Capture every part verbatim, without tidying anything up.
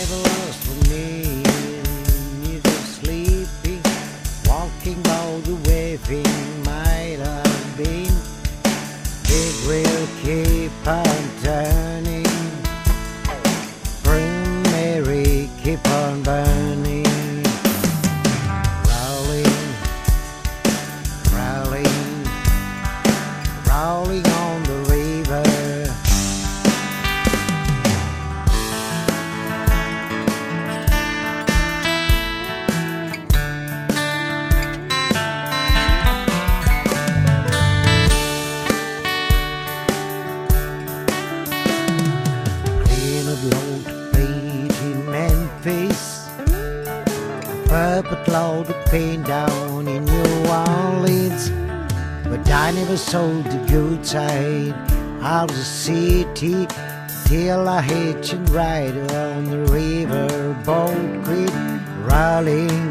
river lost for me, neither sleeping, walking by the waving might have been. It will keep on turning, bring Mary, keep on burning. Rolling, rolling, rolling on the river. Purple cloud of pain down in New Orleans, but I never sold the good side of the city till I hitched and ride on the river boat quit rolling.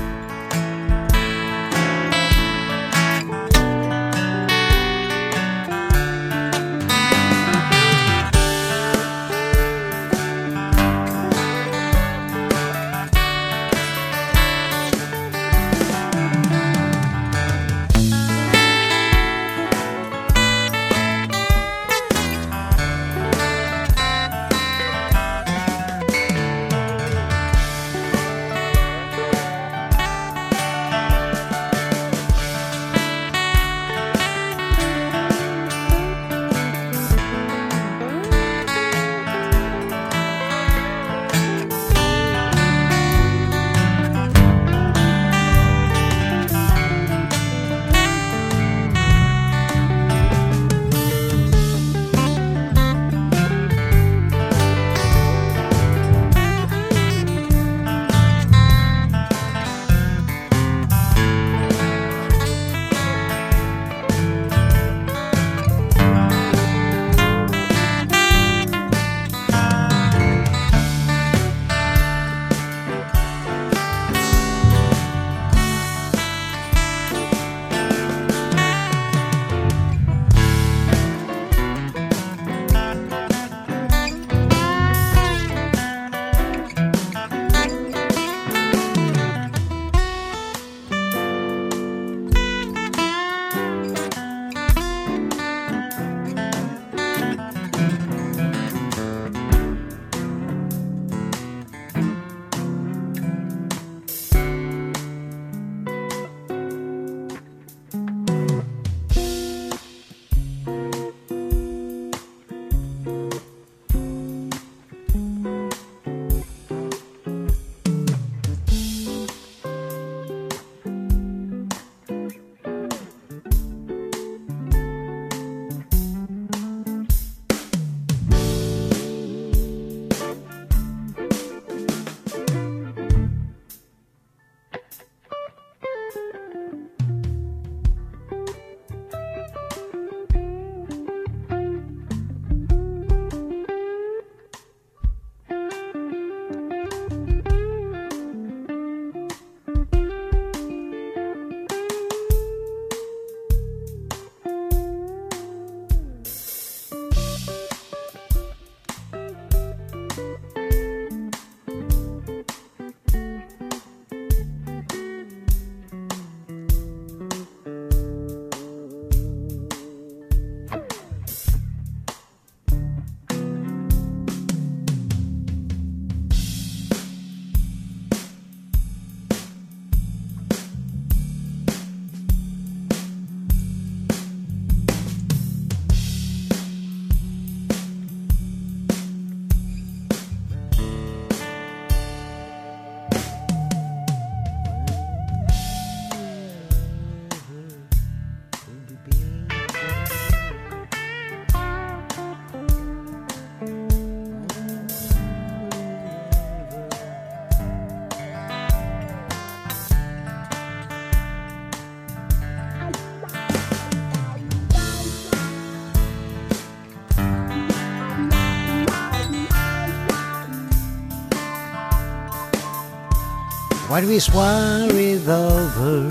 When this war is over,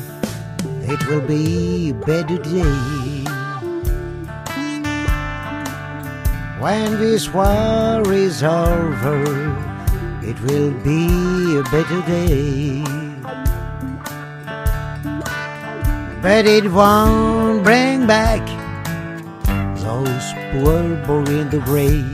it will be a better day. When this war is over, it will be a better day. But it won't bring back those poor boys in the grave.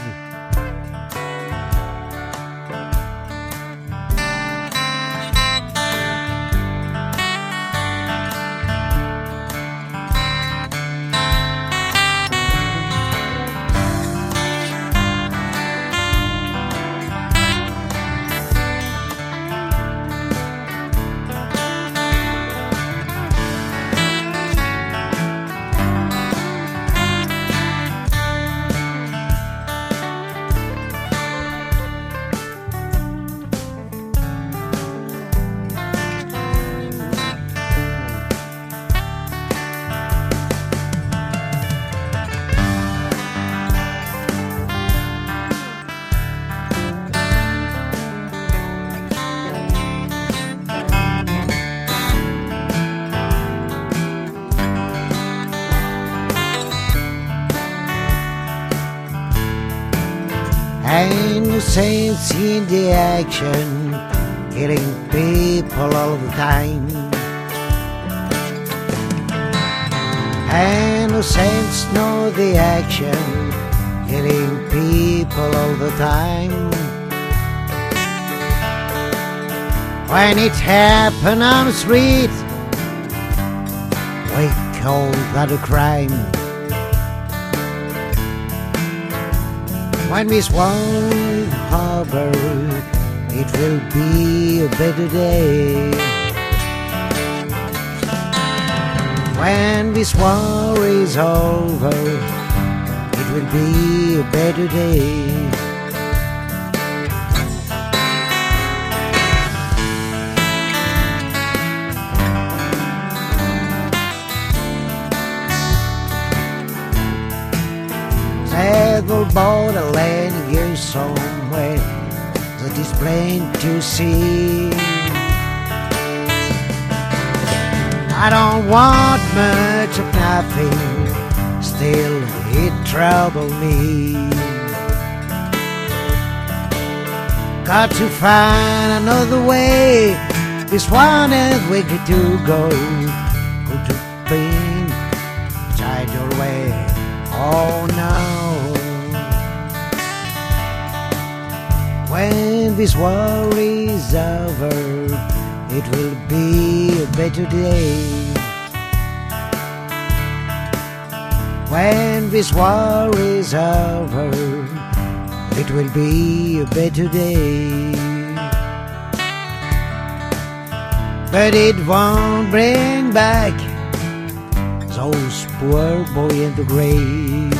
Ain't no sense in the action, killing people all the time. Ain't no sense, no the action, killing people all the time. When it happen on the street, we call that a crime. When we swallow harbor, it will be a better day. When this war is over, it will be a better day. Settle borderland here somewhere that is plain to see. I don't want much of nothing, still it troubles me. Got to find another way, this one is wicked to go. Go to pain, tide your way, oh no. When this war is over, it will be a better day. When this war is over, it will be a better day. But it won't bring back those poor boys in the grave.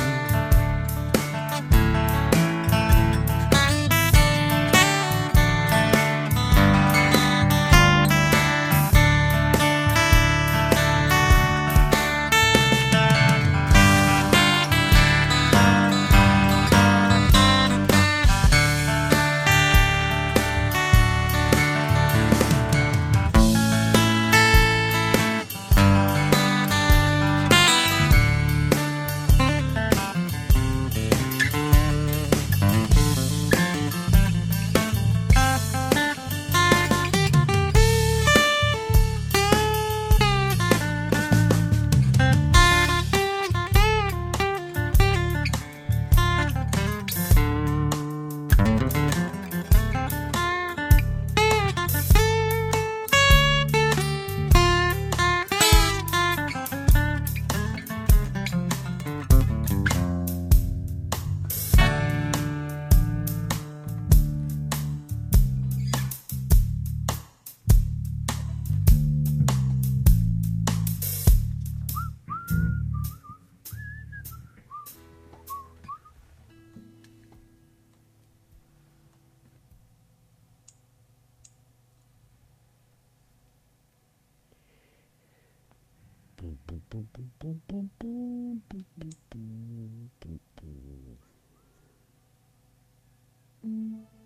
Mm.